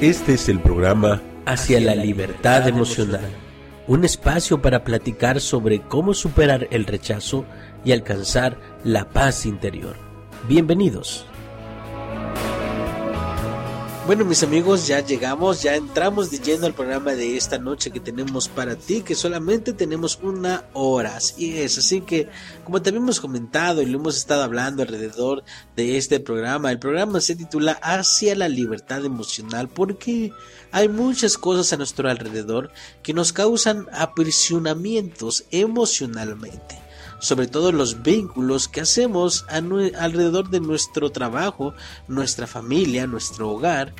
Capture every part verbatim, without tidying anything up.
Este es el programa Hacia la Libertad Emocional, un espacio para platicar sobre cómo superar el rechazo y alcanzar la paz interior. Bienvenidos. Bueno, mis amigos, ya llegamos, ya entramos de lleno al programa de esta noche que tenemos para ti, que solamente tenemos una hora, así es, así que como te habíamos comentado y lo hemos estado hablando alrededor de este programa, el programa se titula Hacia la Libertad Emocional, porque hay muchas cosas a nuestro alrededor que nos causan aprisionamientos emocionalmente. Sobre todo los vínculos que hacemos a nu- alrededor de nuestro trabajo, nuestra familia, nuestro hogar,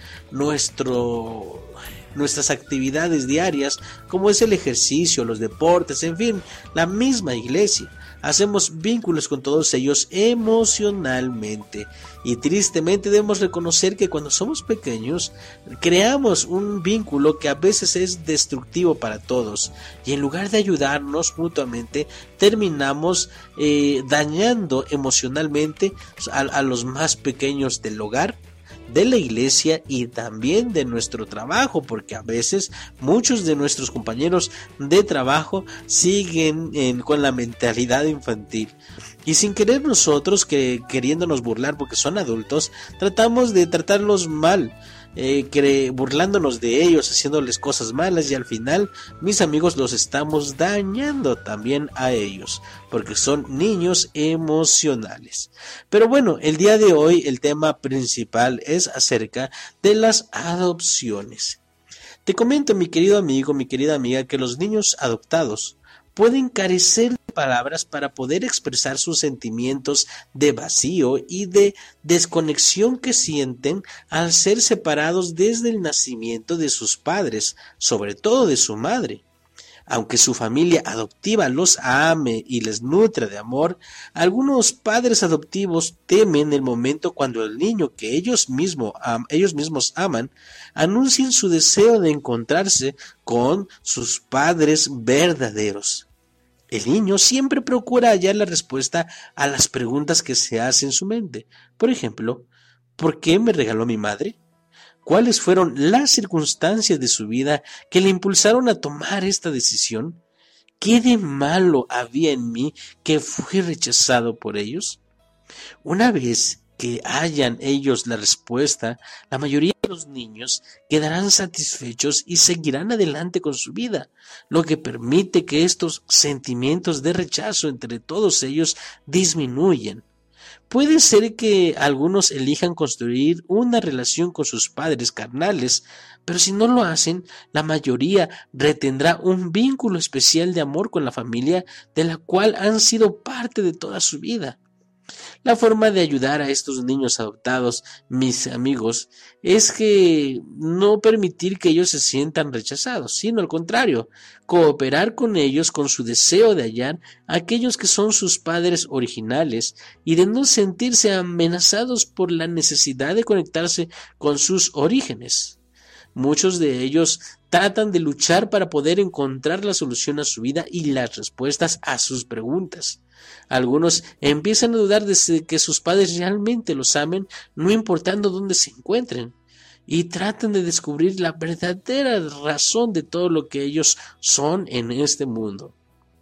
nuestro, nuestras actividades diarias, como es el ejercicio, los deportes, en fin, la misma iglesia. Hacemos vínculos con todos ellos emocionalmente y tristemente debemos reconocer que cuando somos pequeños creamos un vínculo que a veces es destructivo para todos y en lugar de ayudarnos mutuamente terminamos eh, dañando emocionalmente a, a los más pequeños del hogar, de la iglesia y también de nuestro trabajo, porque a veces muchos de nuestros compañeros de trabajo siguen en, con la mentalidad infantil y sin querer nosotros, que queriéndonos burlar porque son adultos, tratamos de tratarlos mal, eh, cre- burlándonos de ellos, haciéndoles cosas malas y al final, mis amigos, los estamos dañando también a ellos porque son niños emocionales. Pero bueno, el día de hoy el tema principal es acerca de las adopciones. Te comento, mi querido amigo, mi querida amiga, que los niños adoptados pueden carecer de palabras para poder expresar sus sentimientos de vacío y de desconexión que sienten al ser separados desde el nacimiento de sus padres, sobre todo de su madre. Aunque su familia adoptiva los ame y les nutre de amor, algunos padres adoptivos temen el momento cuando el niño que ellos, mismo, am, ellos mismos aman anuncien su deseo de encontrarse con sus padres verdaderos. El niño siempre procura hallar la respuesta a las preguntas que se hace en su mente. Por ejemplo, ¿por qué me regaló mi madre? ¿Cuáles fueron las circunstancias de su vida que le impulsaron a tomar esta decisión? ¿Qué de malo había en mí que fui rechazado por ellos? Una vez que hayan ellos la respuesta, la mayoría de los niños quedarán satisfechos y seguirán adelante con su vida, lo que permite que estos sentimientos de rechazo entre todos ellos disminuyan. Puede ser que algunos elijan construir una relación con sus padres carnales, pero si no lo hacen, la mayoría retendrá un vínculo especial de amor con la familia de la cual han sido parte de toda su vida. La forma de ayudar a estos niños adoptados, mis amigos, es que no permitir que ellos se sientan rechazados, sino al contrario, cooperar con ellos con su deseo de hallar a aquellos que son sus padres originales y de no sentirse amenazados por la necesidad de conectarse con sus orígenes. Muchos de ellos tratan de luchar para poder encontrar la solución a su vida y las respuestas a sus preguntas. Algunos empiezan a dudar de que sus padres realmente los amen, no importando dónde se encuentren, y tratan de descubrir la verdadera razón de todo lo que ellos son en este mundo.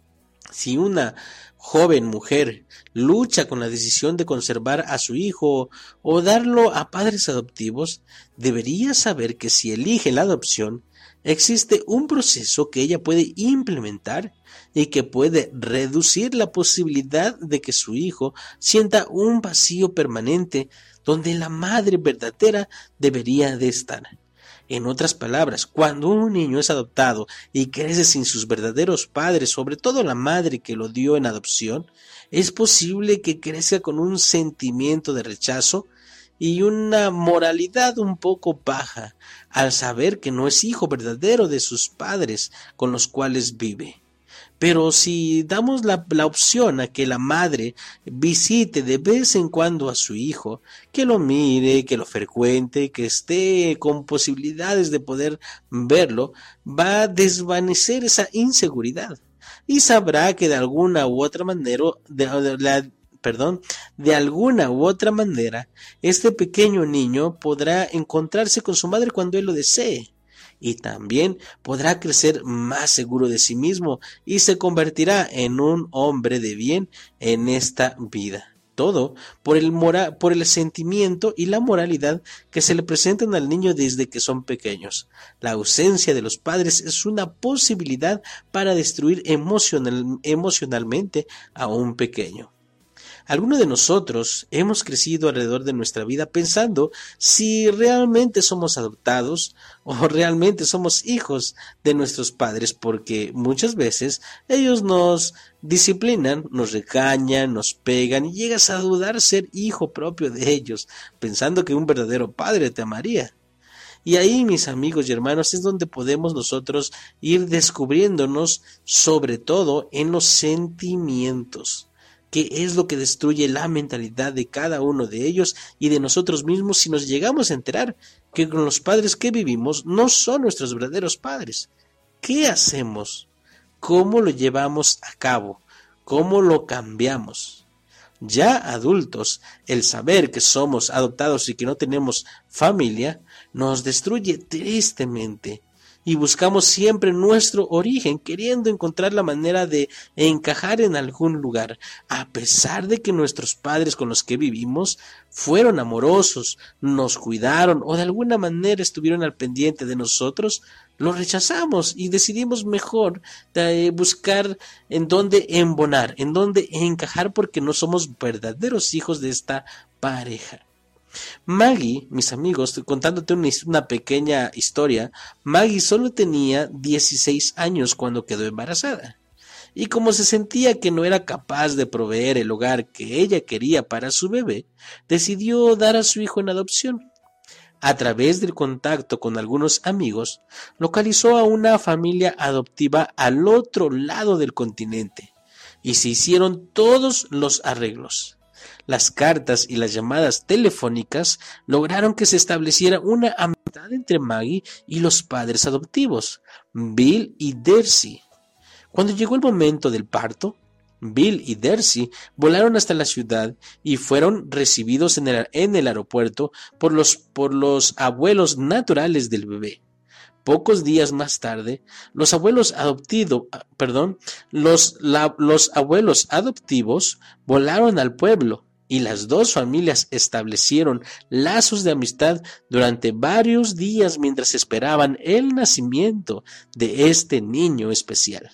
Si una joven mujer lucha con la decisión de conservar a su hijo o darlo a padres adoptivos, debería saber que si elige la adopción, existe un proceso que ella puede implementar y que puede reducir la posibilidad de que su hijo sienta un vacío permanente donde la madre verdadera debería de estar. En otras palabras, cuando un niño es adoptado y crece sin sus verdaderos padres, sobre todo la madre que lo dio en adopción, es posible que crezca con un sentimiento de rechazo y una moralidad un poco baja al saber que no es hijo verdadero de sus padres con los cuales vive. Pero si damos la, la opción a que la madre visite de vez en cuando a su hijo, que lo mire, que lo frecuente, que esté con posibilidades de poder verlo, va a desvanecer esa inseguridad y sabrá que de alguna u otra manera de, de, la perdón, de alguna u otra manera, este pequeño niño podrá encontrarse con su madre cuando él lo desee. Y también podrá crecer más seguro de sí mismo y se convertirá en un hombre de bien en esta vida. Todo por el, mora, por el sentimiento y la moralidad que se le presentan al niño desde que son pequeños. La ausencia de los padres es una posibilidad para destruir emocional, emocionalmente a un pequeño. Algunos de nosotros hemos crecido alrededor de nuestra vida pensando si realmente somos adoptados o realmente somos hijos de nuestros padres, porque muchas veces ellos nos disciplinan, nos regañan, nos pegan y llegas a dudar ser hijo propio de ellos, pensando que un verdadero padre te amaría. Y ahí, mis amigos y hermanos, es donde podemos nosotros ir descubriéndonos, sobre todo en los sentimientos, que es lo que destruye la mentalidad de cada uno de ellos y de nosotros mismos si nos llegamos a enterar que con los padres que vivimos no son nuestros verdaderos padres. ¿Qué hacemos? ¿Cómo lo llevamos a cabo? ¿Cómo lo cambiamos? Ya adultos, el saber que somos adoptados y que no tenemos familia nos destruye tristemente. Y buscamos siempre nuestro origen, queriendo encontrar la manera de encajar en algún lugar, a pesar de que nuestros padres con los que vivimos fueron amorosos, nos cuidaron o de alguna manera estuvieron al pendiente de nosotros. Los rechazamos y decidimos mejor eh, buscar en dónde embonar, en dónde encajar, porque no somos verdaderos hijos de esta pareja. Maggie, mis amigos, contándote una, una pequeña historia, Maggie solo tenía dieciséis años cuando quedó embarazada. Y como se sentía que no era capaz de proveer el hogar que ella quería para su bebé, decidió dar a su hijo en adopción. A través del contacto con algunos amigos, localizó a una familia adoptiva al otro lado del continente, y se hicieron todos los arreglos. Las cartas y las llamadas telefónicas lograron que se estableciera una amistad entre Maggie y los padres adoptivos, Bill y Darcy. Cuando llegó el momento del parto, Bill y Darcy volaron hasta la ciudad y fueron recibidos en el, en el aeropuerto por los, por los abuelos naturales del bebé. Pocos días más tarde, los abuelos adoptivo, perdón, los, la, los abuelos adoptivos volaron al pueblo y las dos familias establecieron lazos de amistad durante varios días mientras esperaban el nacimiento de este niño especial.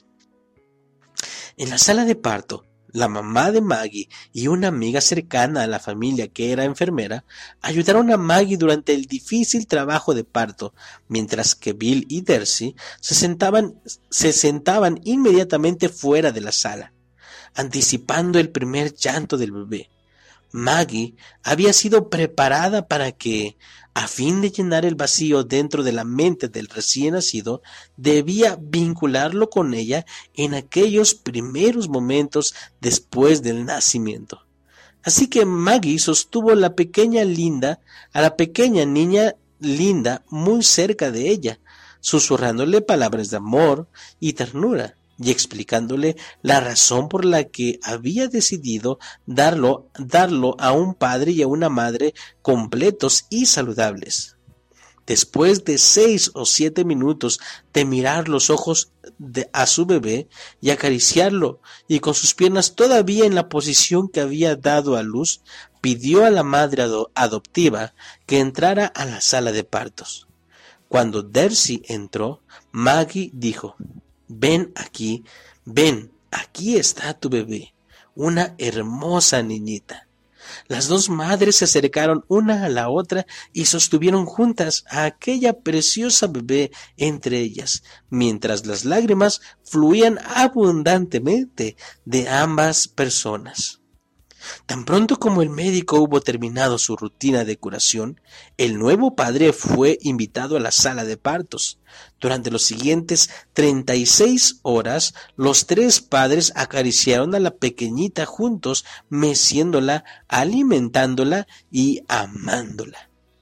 En la sala de parto, la mamá de Maggie y una amiga cercana a la familia que era enfermera ayudaron a Maggie durante el difícil trabajo de parto, mientras que Bill y Darcy se sentaban, se sentaban inmediatamente fuera de la sala, anticipando el primer llanto del bebé. Maggie había sido preparada para que, a fin de llenar el vacío dentro de la mente del recién nacido, debía vincularlo con ella en aquellos primeros momentos después del nacimiento. Así que Maggie sostuvo la pequeña Linda, a la pequeña niña Linda muy cerca de ella, susurrándole palabras de amor y ternura, y explicándole la razón por la que había decidido darlo, darlo a un padre y a una madre completos y saludables. Después de seis o siete minutos de mirar los ojos de, a su bebé y acariciarlo, y con sus piernas todavía en la posición que había dado a luz, pidió a la madre ado- adoptiva que entrara a la sala de partos. Cuando Darcy entró, Maggie dijo: «Ven aquí, ven, aquí está tu bebé, una hermosa niñita». Las dos madres se acercaron una a la otra y sostuvieron juntas a aquella preciosa bebé entre ellas, mientras las lágrimas fluían abundantemente de ambas personas. Tan pronto como el médico hubo terminado su rutina de curación, el nuevo padre fue invitado a la sala de partos. Durante los siguientes treinta y seis horas, los tres padres acariciaron a la pequeñita juntos, meciéndola, alimentándola y amándola.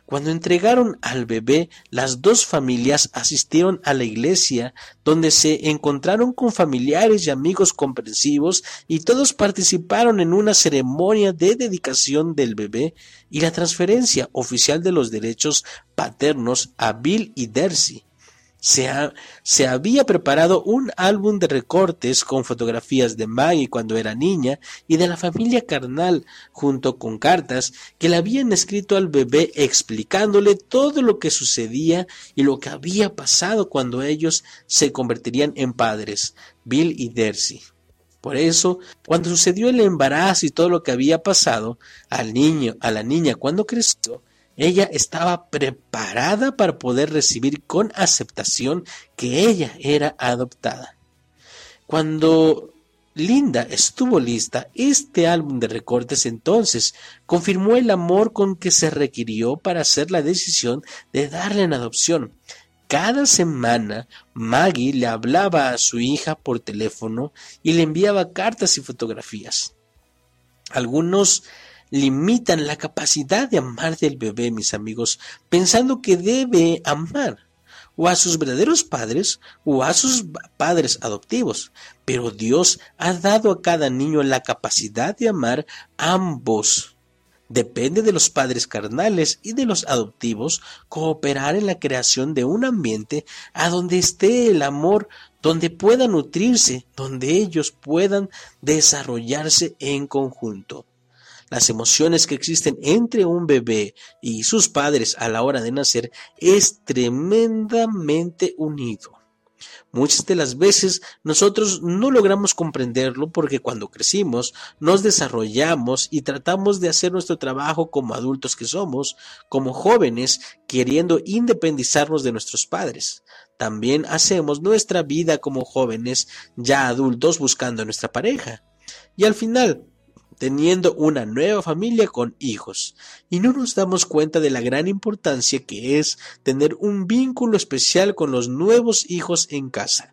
Cuando entregaron al bebé, las dos familias asistieron a la iglesia, donde se encontraron con familiares y amigos comprensivos, y todos participaron en una ceremonia de dedicación del bebé y la transferencia oficial de los derechos paternos a Bill y Darcy. Se, ha, se había preparado un álbum de recortes con fotografías de Maggie cuando era niña y de la familia carnal, junto con cartas que le habían escrito al bebé explicándole todo lo que sucedía y lo que había pasado cuando ellos se convertirían en padres, Bill y Darcy. Por eso, cuando sucedió el embarazo y todo lo que había pasado, al niño, a la niña cuando creció, ella estaba preparada para poder recibir con aceptación que ella era adoptada. Cuando Linda estuvo lista, este álbum de recortes entonces confirmó el amor con que se requirió para hacer la decisión de darle en adopción. Cada semana Maggie le hablaba a su hija por teléfono y le enviaba cartas y fotografías. Algunos limitan la capacidad de amar del bebé, mis amigos, pensando que debe amar o a sus verdaderos padres o a sus padres adoptivos, pero Dios ha dado a cada niño la capacidad de amar a ambos. Depende de los padres carnales y de los adoptivos cooperar en la creación de un ambiente a donde esté el amor, donde puedan nutrirse, donde ellos puedan desarrollarse en conjunto. Las emociones que existen entre un bebé y sus padres a la hora de nacer es tremendamente unido. Muchas de las veces nosotros no logramos comprenderlo porque cuando crecimos nos desarrollamos y tratamos de hacer nuestro trabajo como adultos que somos, como jóvenes queriendo independizarnos de nuestros padres. También hacemos nuestra vida como jóvenes ya adultos buscando a nuestra pareja. Y al final, teniendo una nueva familia con hijos, y no nos damos cuenta de la gran importancia que es tener un vínculo especial con los nuevos hijos en casa.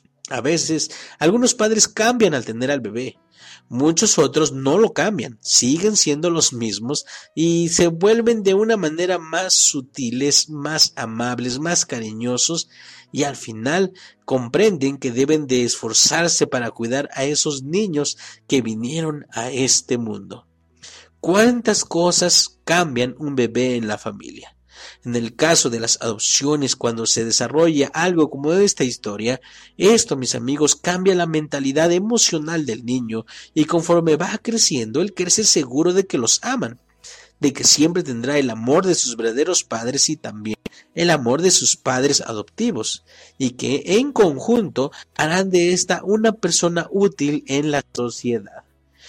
A veces, algunos padres cambian al tener al bebé, muchos otros no lo cambian, siguen siendo los mismos y se vuelven de una manera más sutiles, más amables, más cariñosos, y al final comprenden que deben de esforzarse para cuidar a esos niños que vinieron a este mundo. ¿Cuántas cosas cambian un bebé en la familia? En el caso de las adopciones, cuando se desarrolla algo como esta historia, esto, mis amigos, cambia la mentalidad emocional del niño y conforme va creciendo, él crece seguro de que los aman, de que siempre tendrá el amor de sus verdaderos padres y también el amor de sus padres adoptivos, y que en conjunto harán de esta una persona útil en la sociedad.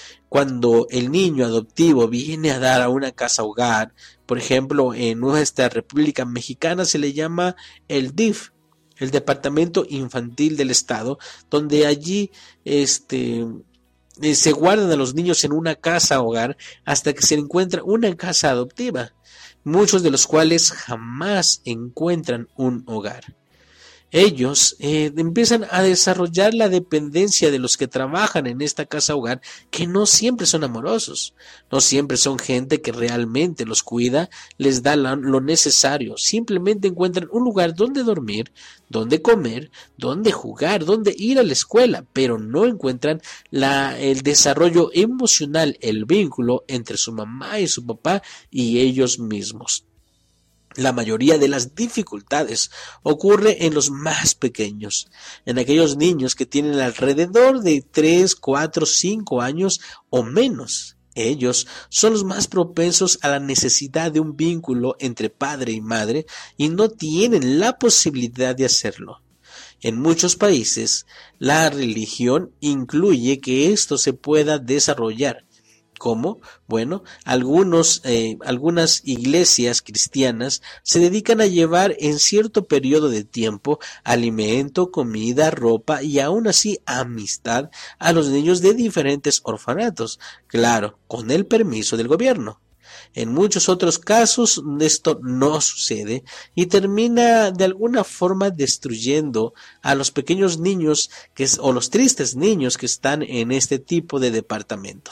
Cuando el niño adoptivo viene a dar a una casa hogar, por ejemplo, en nuestra República Mexicana se le llama el D I F, el Departamento Infantil del Estado, donde allí este eh, se guardan a los niños en una casa hogar hasta que se encuentra una casa adoptiva, muchos de los cuales jamás encuentran un hogar. Ellos eh, empiezan a desarrollar la dependencia de los que trabajan en esta casa hogar, que no siempre son amorosos, no siempre son gente que realmente los cuida, les da la, lo necesario, simplemente encuentran un lugar donde dormir, donde comer, donde jugar, donde ir a la escuela, pero no encuentran la, el desarrollo emocional, el vínculo entre su mamá y su papá y ellos mismos. La mayoría de las dificultades ocurre en los más pequeños, en aquellos niños que tienen alrededor de tres, cuatro, cinco años o menos. Ellos son los más propensos a la necesidad de un vínculo entre padre y madre y no tienen la posibilidad de hacerlo. En muchos países, la religión incluye que esto se pueda desarrollar. ¿Cómo? Bueno, algunos, eh, algunas iglesias cristianas se dedican a llevar en cierto periodo de tiempo alimento, comida, ropa y aún así amistad a los niños de diferentes orfanatos, claro, con el permiso del gobierno. En muchos otros casos esto no sucede y termina de alguna forma destruyendo a los pequeños niños que, o los tristes niños que están en este tipo de departamentos.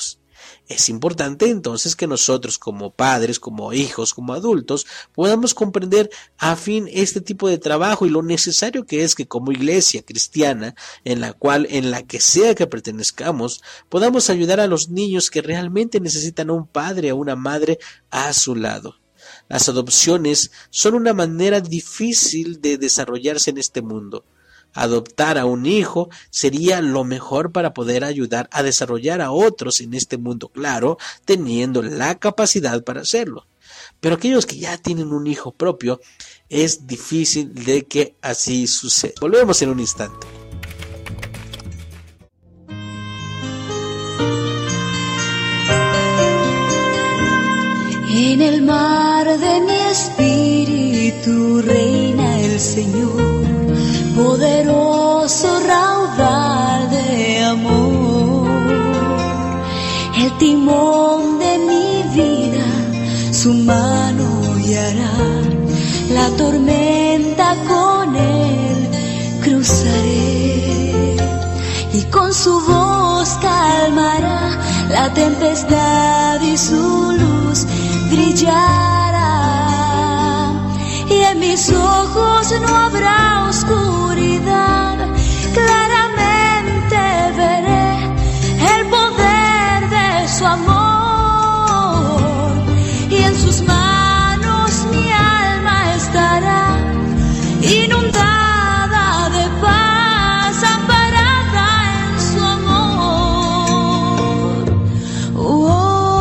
Es importante entonces que nosotros como padres, como hijos, como adultos, podamos comprender a fin este tipo de trabajo y lo necesario que es que como iglesia cristiana, en la cual, en la que sea que pertenezcamos, podamos ayudar a los niños que realmente necesitan a un padre o una madre a su lado. Las adopciones son una manera difícil de desarrollarse en este mundo. Adoptar a un hijo sería lo mejor para poder ayudar a desarrollar a otros en este mundo, claro, teniendo la capacidad para hacerlo. Pero aquellos que ya tienen un hijo propio, es difícil de que así suceda. Volvemos en un instante. En el mar de mi espíritu reina el Señor, poderoso raudal de amor. El timón de mi vida, su mano guiará, la tormenta con él cruzaré, y con su voz calmará la tempestad y su luz brillará, y en mis ojos no habrá oscuridad, claramente veré el poder de su amor, y en sus manos mi alma estará inundada de paz, amparada en su amor. Oh,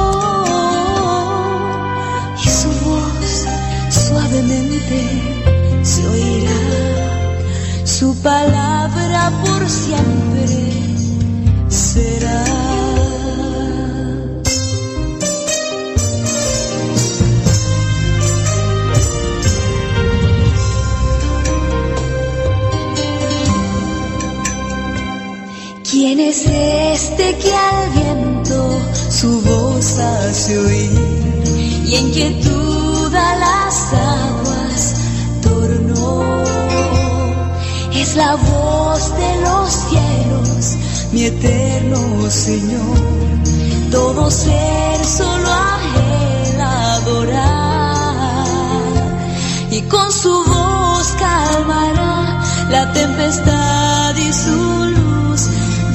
y su voz suavemente se oirá, su palabra por siempre será. ¿Quién es este que al viento su voz hace oír y en quietud a las aguas tornó? Es la voz de los cielos, mi eterno Señor, todo ser solo a Él adorar, y con su voz calmará la tempestad y su luz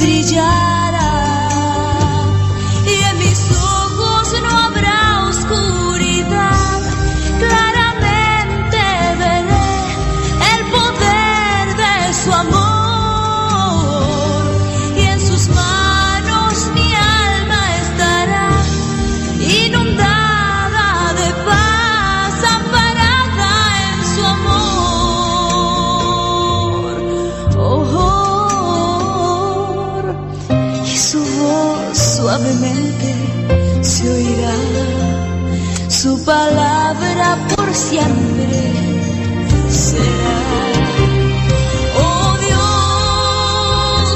brillará, y en mis ojos no habrá oscuridad, claramente veré el poder de su amor, y en sus manos mi alma estará inundada de paz, amparada en su amor. Oh, oh, y su voz suavemente se oirá, su palabra por siempre será. Oh Dios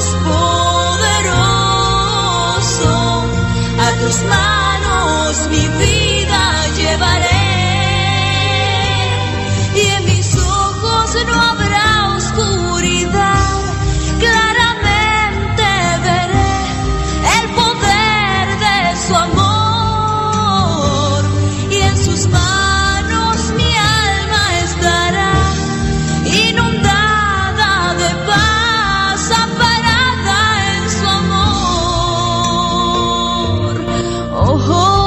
poderoso, a tus manos mi vida llevaré, y en mis ojos no habrá oscuridad, claramente veré el poder de su amor, y en sus manos mi alma estará inundada de paz, amparada en su amor. Oh,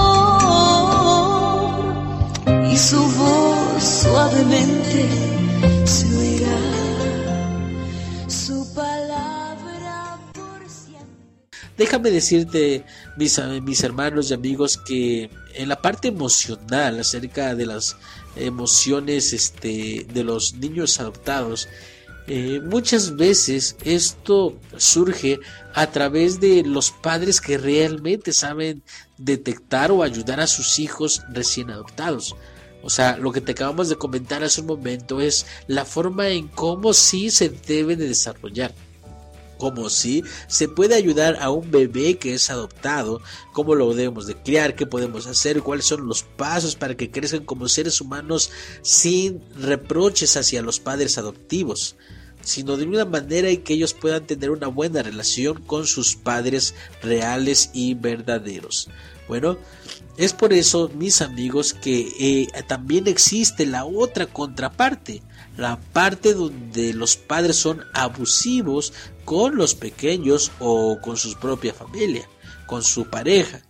oh, y su voz suavemente se oirá, su palabra por siempre. Déjame decirte, mis, mis hermanos y amigos, que en la parte emocional acerca de las emociones este, de los niños adoptados, eh, muchas veces esto surge a través de los padres que realmente saben detectar o ayudar a sus hijos recién adoptados. O sea, lo que te acabamos de comentar hace un momento es la forma en cómo sí se debe de desarrollar. Como si se puede ayudar a un bebé que es adoptado, cómo lo debemos de criar, qué podemos hacer, cuáles son los pasos para que crezcan como seres humanos sin reproches hacia los padres adoptivos. sino de una manera en que ellos puedan tener una buena relación con sus padres reales y verdaderos. Bueno, es por eso, mis amigos, que eh, también existe la otra contraparte, la parte donde los padres son abusivos con los pequeños o con su propia familia, con su pareja.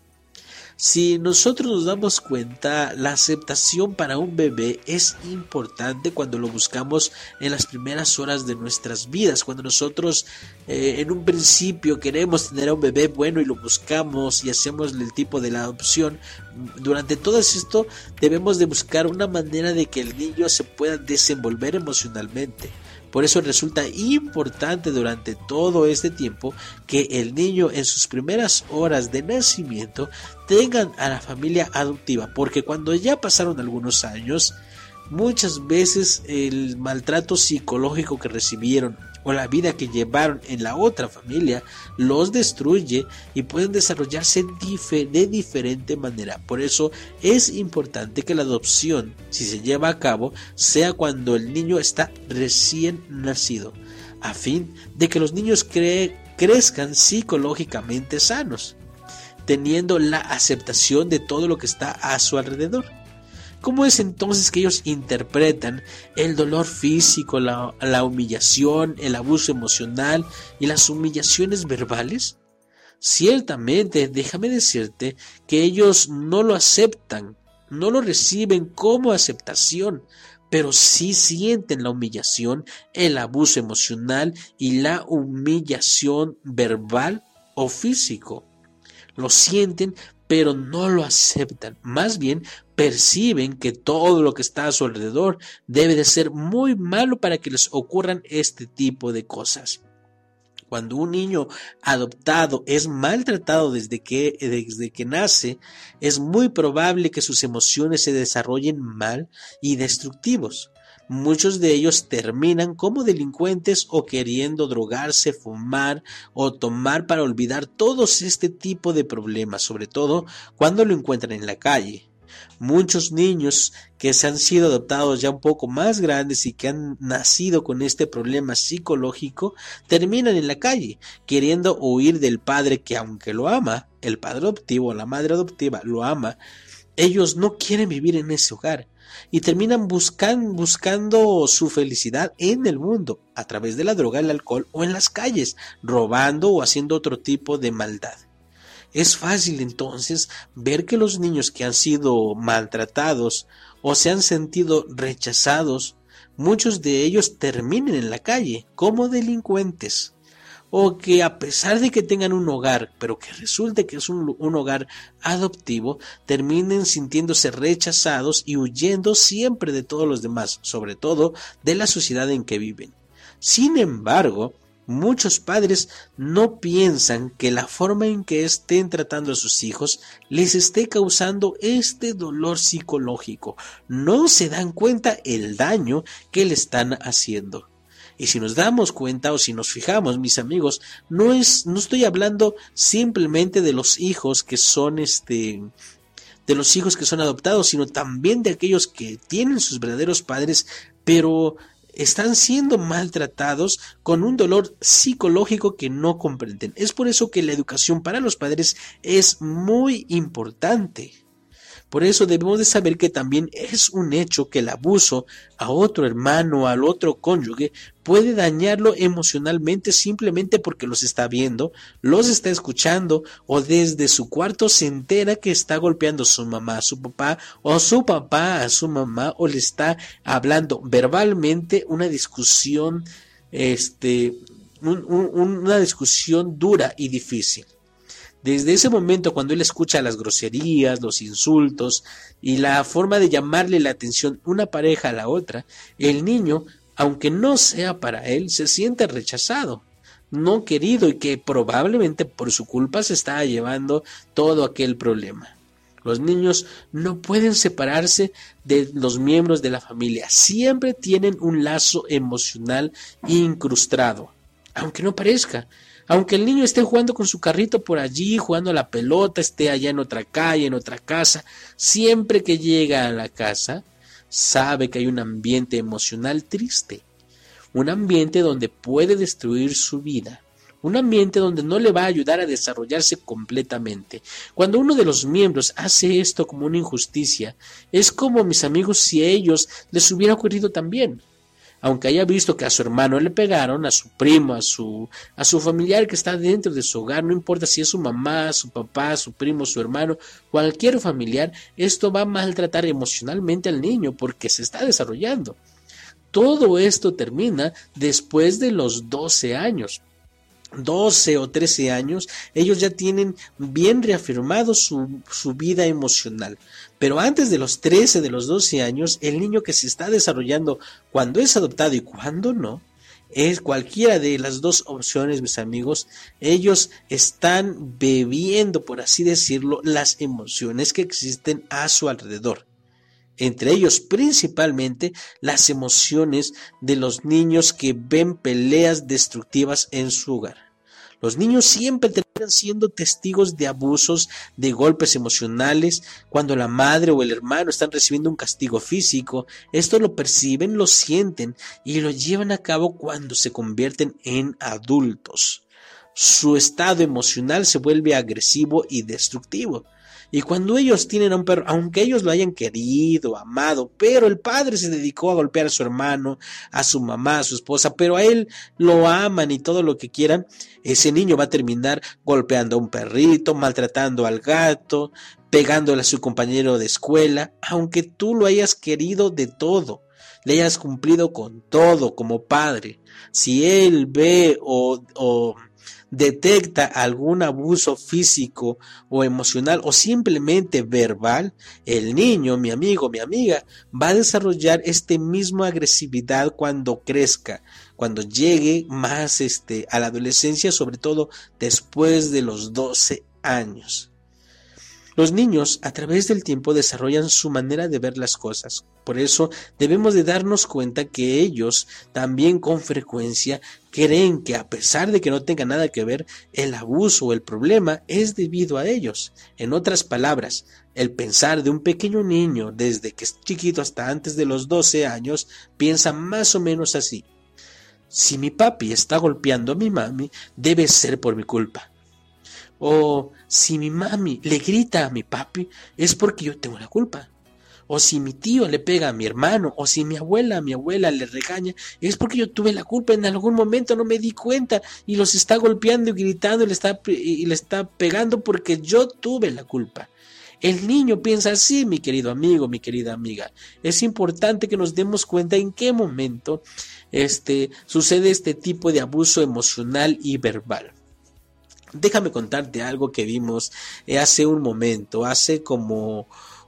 Si nosotros nos damos cuenta, la aceptación para un bebé es importante cuando lo buscamos en las primeras horas de nuestras vidas, cuando nosotros eh, en un principio queremos tener a un bebé bueno y lo buscamos y hacemos el tipo de la adopción. Durante todo esto debemos de buscar una manera de que el niño se pueda desenvolver emocionalmente. Por eso resulta importante durante todo este tiempo que el niño en sus primeras horas de nacimiento tengan a la familia adoptiva, porque cuando ya pasaron algunos años, muchas veces el maltrato psicológico que recibieron o la vida que llevaron en la otra familia los destruye y pueden desarrollarse de diferente manera. Por eso es importante que la adopción, si se lleva a cabo, sea cuando el niño está recién nacido, a fin de que los niños cre- crezcan psicológicamente sanos, teniendo la aceptación de todo lo que está a su alrededor. ¿Cómo es entonces que ellos interpretan el dolor físico, la, la humillación, el abuso emocional y las humillaciones verbales? Ciertamente, déjame decirte que ellos no lo aceptan, no lo reciben como aceptación, pero sí sienten la humillación, el abuso emocional y la humillación verbal o físico. Lo sienten, pero no lo aceptan. Más bien perciben que todo lo que está a su alrededor debe de ser muy malo para que les ocurran este tipo de cosas. Cuando un niño adoptado es maltratado desde que, desde que nace, es muy probable que sus emociones se desarrollen mal y destructivos. Muchos de ellos terminan como delincuentes o queriendo drogarse, fumar o tomar para olvidar todos este tipo de problemas, sobre todo cuando lo encuentran en la calle. Muchos niños que se han sido adoptados ya un poco más grandes y que han nacido con este problema psicológico terminan en la calle queriendo huir del padre que, aunque lo ama, el padre adoptivo o la madre adoptiva lo ama, ellos no quieren vivir en ese hogar y terminan buscan, buscando su felicidad en el mundo a través de la droga, el alcohol o en las calles, robando o haciendo otro tipo de maldad. Es fácil entonces ver que los niños que han sido maltratados o se han sentido rechazados, muchos de ellos terminen en la calle como delincuentes, o que a pesar de que tengan un hogar, pero que resulte que es un, un hogar adoptivo, terminen sintiéndose rechazados y huyendo siempre de todos los demás, sobre todo de la sociedad en que viven. Sin embargo, muchos padres no piensan que la forma en que estén tratando a sus hijos les esté causando este dolor psicológico. No se dan cuenta el daño que le están haciendo. Y si nos damos cuenta o si nos fijamos, mis amigos, no es, no estoy hablando simplemente de los hijos que son este, de los hijos que son adoptados, sino también de aquellos que tienen sus verdaderos padres, pero están siendo maltratados con un dolor psicológico que no comprenden. Es por eso que la educación para los padres es muy importante. Por eso debemos de saber que también es un hecho que el abuso a otro hermano, al otro cónyuge, puede dañarlo emocionalmente simplemente porque los está viendo, los está escuchando o desde su cuarto se entera que está golpeando a su mamá, a su papá o su papá a su mamá o le está hablando verbalmente una discusión, este, un, un, una discusión dura y difícil. Desde ese momento, cuando él escucha las groserías, los insultos y la forma de llamarle la atención una pareja a la otra, el niño, aunque no sea para él, se siente rechazado, no querido y que probablemente por su culpa se está llevando todo aquel problema. Los niños no pueden separarse de los miembros de la familia, siempre tienen un lazo emocional incrustado, aunque no parezca. Aunque el niño esté jugando con su carrito por allí, jugando a la pelota, esté allá en otra calle, en otra casa, siempre que llega a la casa, sabe que hay un ambiente emocional triste. un ambiente donde puede destruir su vida, un ambiente donde no le va a ayudar a desarrollarse completamente. Cuando uno de los miembros hace esto como una injusticia, es como, mis amigos, si a ellos les hubiera ocurrido también. Aunque haya visto que a su hermano le pegaron, a su primo, a su, a su familiar que está dentro de su hogar, no importa si es su mamá, su papá, su primo, su hermano, cualquier familiar, esto va a maltratar emocionalmente al niño porque se está desarrollando. Todo esto termina después de los doce años. doce o trece años, ellos ya tienen bien reafirmado su, su vida emocional. Pero antes de los trece, de los doce años, el niño que se está desarrollando cuando es adoptado y cuando no, es cualquiera de las dos opciones, mis amigos, ellos están bebiendo, por así decirlo, las emociones que existen a su alrededor. Entre ellos principalmente las emociones de los niños que ven peleas destructivas en su hogar. Los niños siempre terminan siendo testigos de abusos, de golpes emocionales, cuando la madre o el hermano están recibiendo un castigo físico. Esto lo perciben, lo sienten y lo llevan a cabo cuando se convierten en adultos. Su estado emocional se vuelve agresivo y destructivo. Y cuando ellos tienen a un perro, aunque ellos lo hayan querido, amado, pero el padre se dedicó a golpear a su hermano, a su mamá, a su esposa, pero a él lo aman y todo lo que quieran, ese niño va a terminar golpeando a un perrito, maltratando al gato, pegándole a su compañero de escuela, aunque tú lo hayas querido de todo, le hayas cumplido con todo como padre. Si él ve o... o detecta algún abuso físico o emocional o simplemente verbal, el niño, mi amigo, mi amiga, va a desarrollar este mismo agresividad cuando crezca, cuando llegue más este, a la adolescencia, sobre todo después de los doce años. Los niños a través del tiempo desarrollan su manera de ver las cosas. Por eso debemos de darnos cuenta que ellos también con frecuencia creen que a pesar de que no tenga nada que ver, el abuso o el problema es debido a ellos. En otras palabras, el pensar de un pequeño niño desde que es chiquito hasta antes de los doce años piensa más o menos así: si mi papi está golpeando a mi mami, debe ser por mi culpa. O si mi mami le grita a mi papi, es porque yo tengo la culpa. O si mi tío le pega a mi hermano, o si mi abuela a mi abuela le regaña, es porque yo tuve la culpa, en algún momento no me di cuenta y los está golpeando y gritando y le está, y le está pegando porque yo tuve la culpa. El niño piensa así, mi querido amigo, mi querida amiga. Es importante que nos demos cuenta en qué momento este, sucede este tipo de abuso emocional y verbal. Déjame contarte algo que vimos hace un momento, hace como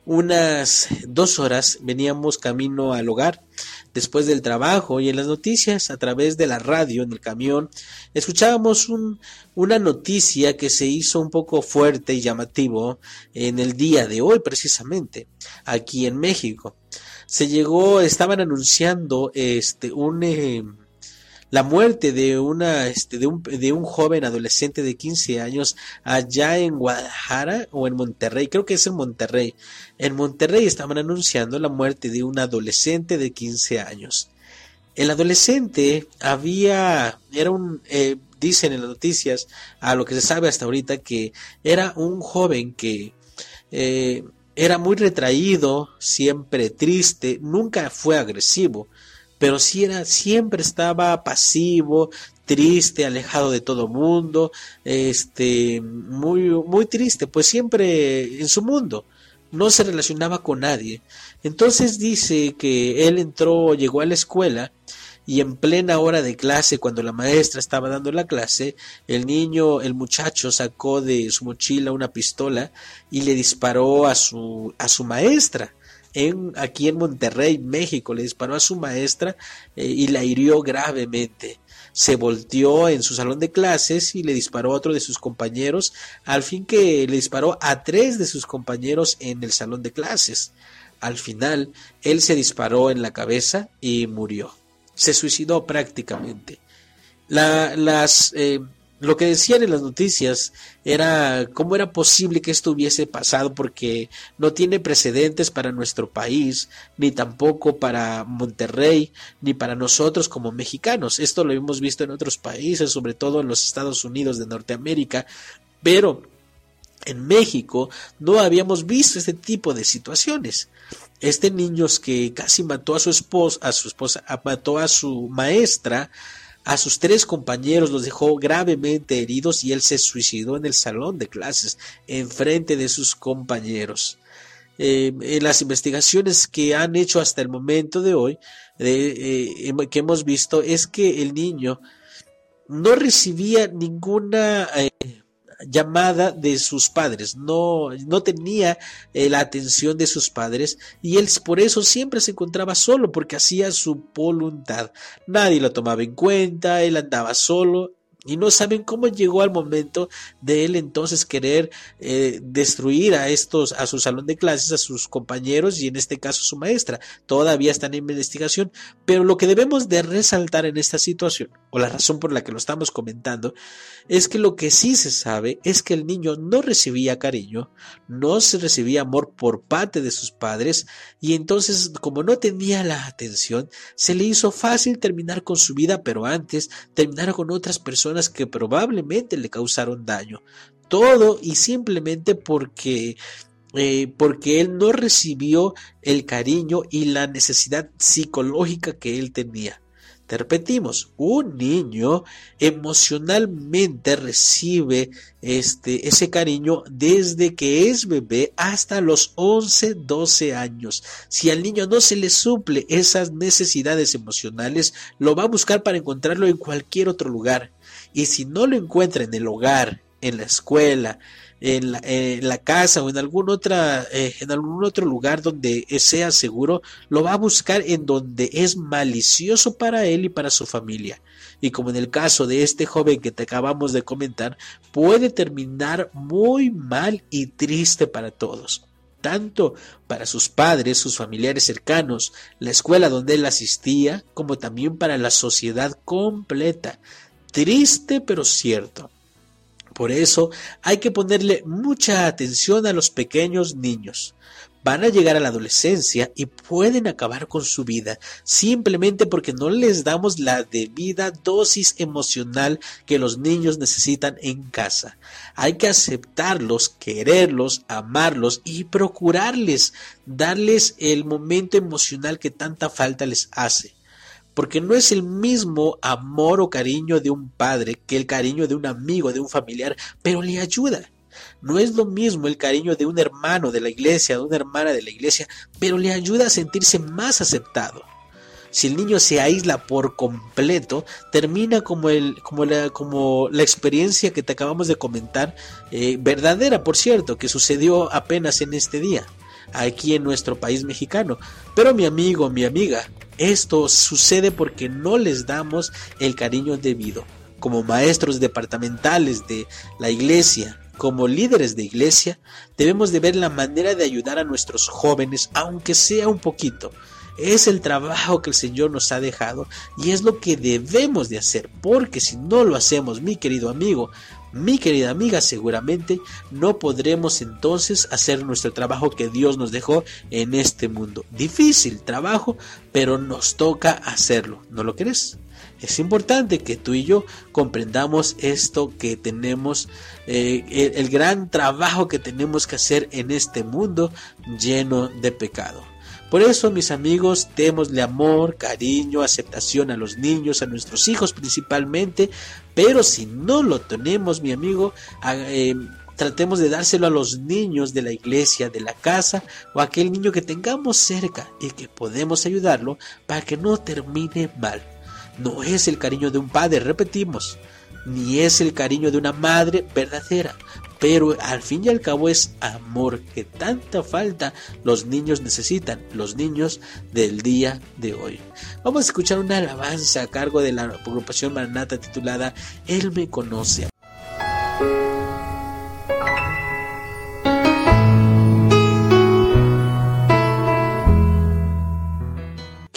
unas dos horas veníamos camino al hogar después del trabajo y en las noticias a través de la radio en el camión escuchábamos un, una noticia que se hizo un poco fuerte y llamativo en el día de hoy precisamente aquí en México. Se llegó, estaban anunciando este un... Eh, la muerte de una este de un de un joven adolescente de quince años allá en Guadalajara o en Monterrey, creo que es en Monterrey. En Monterrey estaban anunciando la muerte de un adolescente de quince años. El adolescente había era un eh, dicen en las noticias, a lo que se sabe hasta ahorita, que era un joven que eh, era muy retraído, siempre triste, nunca fue agresivo, pero sí era, siempre estaba pasivo, triste, alejado de todo mundo, este, muy, muy triste, pues siempre en su mundo, no se relacionaba con nadie. Entonces dice que él entró, llegó a la escuela y en plena hora de clase, cuando la maestra estaba dando la clase, el niño, el muchacho sacó de su mochila una pistola y le disparó a su, a su maestra. En, aquí en Monterrey, México, le disparó a su maestra eh, y la hirió gravemente. Se volteó en su salón de clases y le disparó a otro de sus compañeros, al fin que le disparó a tres de sus compañeros en el salón de clases. Al final, él se disparó en la cabeza y murió. Se suicidó prácticamente. La, las... Eh, lo que decían en las noticias era cómo era posible que esto hubiese pasado, porque no tiene precedentes para nuestro país, ni tampoco para Monterrey, ni para nosotros como mexicanos. Esto lo hemos visto en otros países, sobre todo en los Estados Unidos de Norteamérica, pero en México no habíamos visto este tipo de situaciones. Este niño que casi mató a su esposa, a su esposa, mató a su maestra, a sus tres compañeros los dejó gravemente heridos y él se suicidó en el salón de clases enfrente de sus compañeros. Eh, en las investigaciones que han hecho hasta el momento de hoy, eh, eh, que hemos visto, es que el niño no recibía ninguna eh, llamada de sus padres, no, no tenía eh, la atención de sus padres, y él por eso siempre se encontraba solo, porque hacía su voluntad. Nadie lo tomaba en cuenta, él andaba solo, y no saben cómo llegó al momento de él entonces querer eh, destruir a estos, a su salón de clases, a sus compañeros y en este caso su maestra. Todavía están en investigación, pero lo que debemos de resaltar en esta situación, o la razón por la que lo estamos comentando, es que lo que sí se sabe es que el niño no recibía cariño, no se recibía amor por parte de sus padres, y entonces, como no tenía la atención, se le hizo fácil terminar con su vida, pero antes terminar con otras personas que probablemente le causaron daño. Todo y simplemente porque eh, porque él no recibió el cariño y la necesidad psicológica que él tenía. Te repetimos, un niño emocionalmente recibe este, ese cariño desde que es bebé hasta los once, doce años. Si al niño no se le suple esas necesidades emocionales, lo va a buscar para encontrarlo en cualquier otro lugar. Y si no lo encuentra en el hogar, en la escuela, en la, en la casa o en algún otra eh, en algún otro lugar donde sea seguro, lo va a buscar en donde es malicioso para él y para su familia. Y como en el caso de este joven que te acabamos de comentar, puede terminar muy mal y triste para todos, tanto para sus padres, sus familiares cercanos, la escuela donde él asistía, como también para la sociedad completa. Triste pero cierto. Por eso hay que ponerle mucha atención a los pequeños niños. Van a llegar a la adolescencia y pueden acabar con su vida simplemente porque no les damos la debida dosis emocional que los niños necesitan en casa. Hay que aceptarlos, quererlos, amarlos y procurarles darles el momento emocional que tanta falta les hace. Porque no es el mismo amor o cariño de un padre que el cariño de un amigo, de un familiar, pero le ayuda. No es lo mismo el cariño de un hermano de la iglesia, de una hermana de la iglesia, pero le ayuda a sentirse más aceptado. Si el niño se aísla por completo, termina como, el, como, la, como la experiencia que te acabamos de comentar, eh, verdadera por cierto, que sucedió apenas en este día, aquí en nuestro país mexicano. Pero mi amigo, mi amiga, esto sucede porque no les damos el cariño debido. Como maestros departamentales de la iglesia, como líderes de iglesia, debemos de ver la manera de ayudar a nuestros jóvenes, aunque sea un poquito. Es el trabajo que el Señor nos ha dejado y es lo que debemos de hacer, porque si no lo hacemos, mi querido amigo, mi querida amiga, seguramente no podremos entonces hacer nuestro trabajo que Dios nos dejó en este mundo. Difícil trabajo, pero nos toca hacerlo. ¿No lo crees? Es importante que tú y yo comprendamos esto que tenemos, eh, el, el gran trabajo que tenemos que hacer en este mundo lleno de pecado. Por eso, mis amigos, démosle amor, cariño, aceptación a los niños, a nuestros hijos principalmente, pero si no lo tenemos, mi amigo, eh, tratemos de dárselo a los niños de la iglesia, de la casa, o a aquel niño que tengamos cerca y que podemos ayudarlo para que no termine mal. No es el cariño de un padre, repetimos, ni es el cariño de una madre verdadera, pero al fin y al cabo es amor que tanta falta los niños necesitan, los niños del día de hoy. Vamos a escuchar una alabanza a cargo de la agrupación Maranata titulada Él me conoce.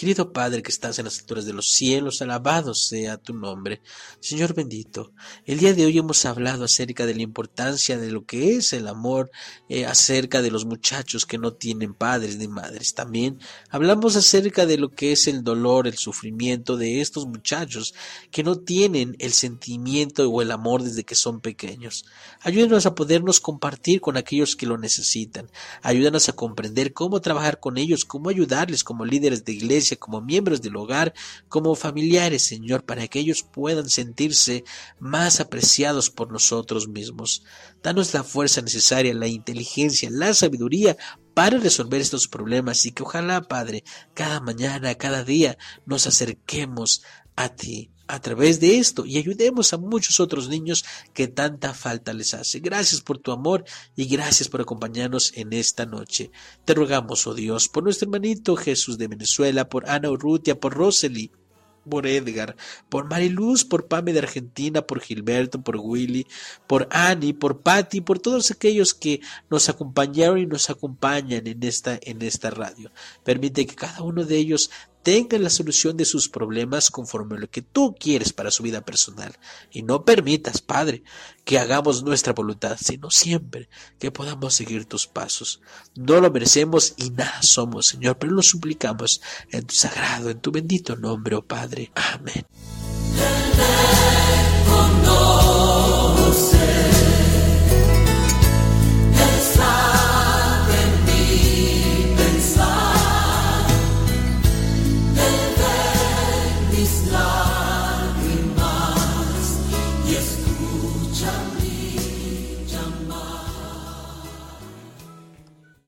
Querido Padre que estás en las alturas de los cielos, alabado sea tu nombre. Señor bendito, el día de hoy hemos hablado acerca de la importancia de lo que es el amor, eh, acerca de los muchachos que no tienen padres ni madres. También hablamos acerca de lo que es el dolor, el sufrimiento de estos muchachos que no tienen el sentimiento o el amor desde que son pequeños. Ayúdanos a podernos compartir con aquellos que lo necesitan. Ayúdanos a comprender cómo trabajar con ellos, cómo ayudarles como líderes de iglesia, como miembros del hogar, como familiares, Señor, para que ellos puedan sentirse más apreciados por nosotros mismos. Danos la fuerza necesaria, la inteligencia, la sabiduría para resolver estos problemas y que ojalá, Padre, cada mañana, cada día nos acerquemos a ti a través de esto y ayudemos a muchos otros niños que tanta falta les hace. Gracias por tu amor y gracias por acompañarnos en esta noche. Te rogamos, oh Dios, por nuestro hermanito Jesús de Venezuela, por Ana Urrutia, por Rosely, por Edgar, por Mariluz, por Pame de Argentina, por Gilberto, por Willy, por Annie, por Patty, por todos aquellos que nos acompañaron y nos acompañan en esta, en esta radio. Permite que cada uno de ellos tenga la solución de sus problemas conforme a lo que tú quieres para su vida personal. Y no permitas, Padre, que hagamos nuestra voluntad, sino siempre que podamos seguir tus pasos. No lo merecemos y nada somos, Señor, pero lo suplicamos en tu sagrado, en tu bendito nombre, oh Padre. Amén. Islam.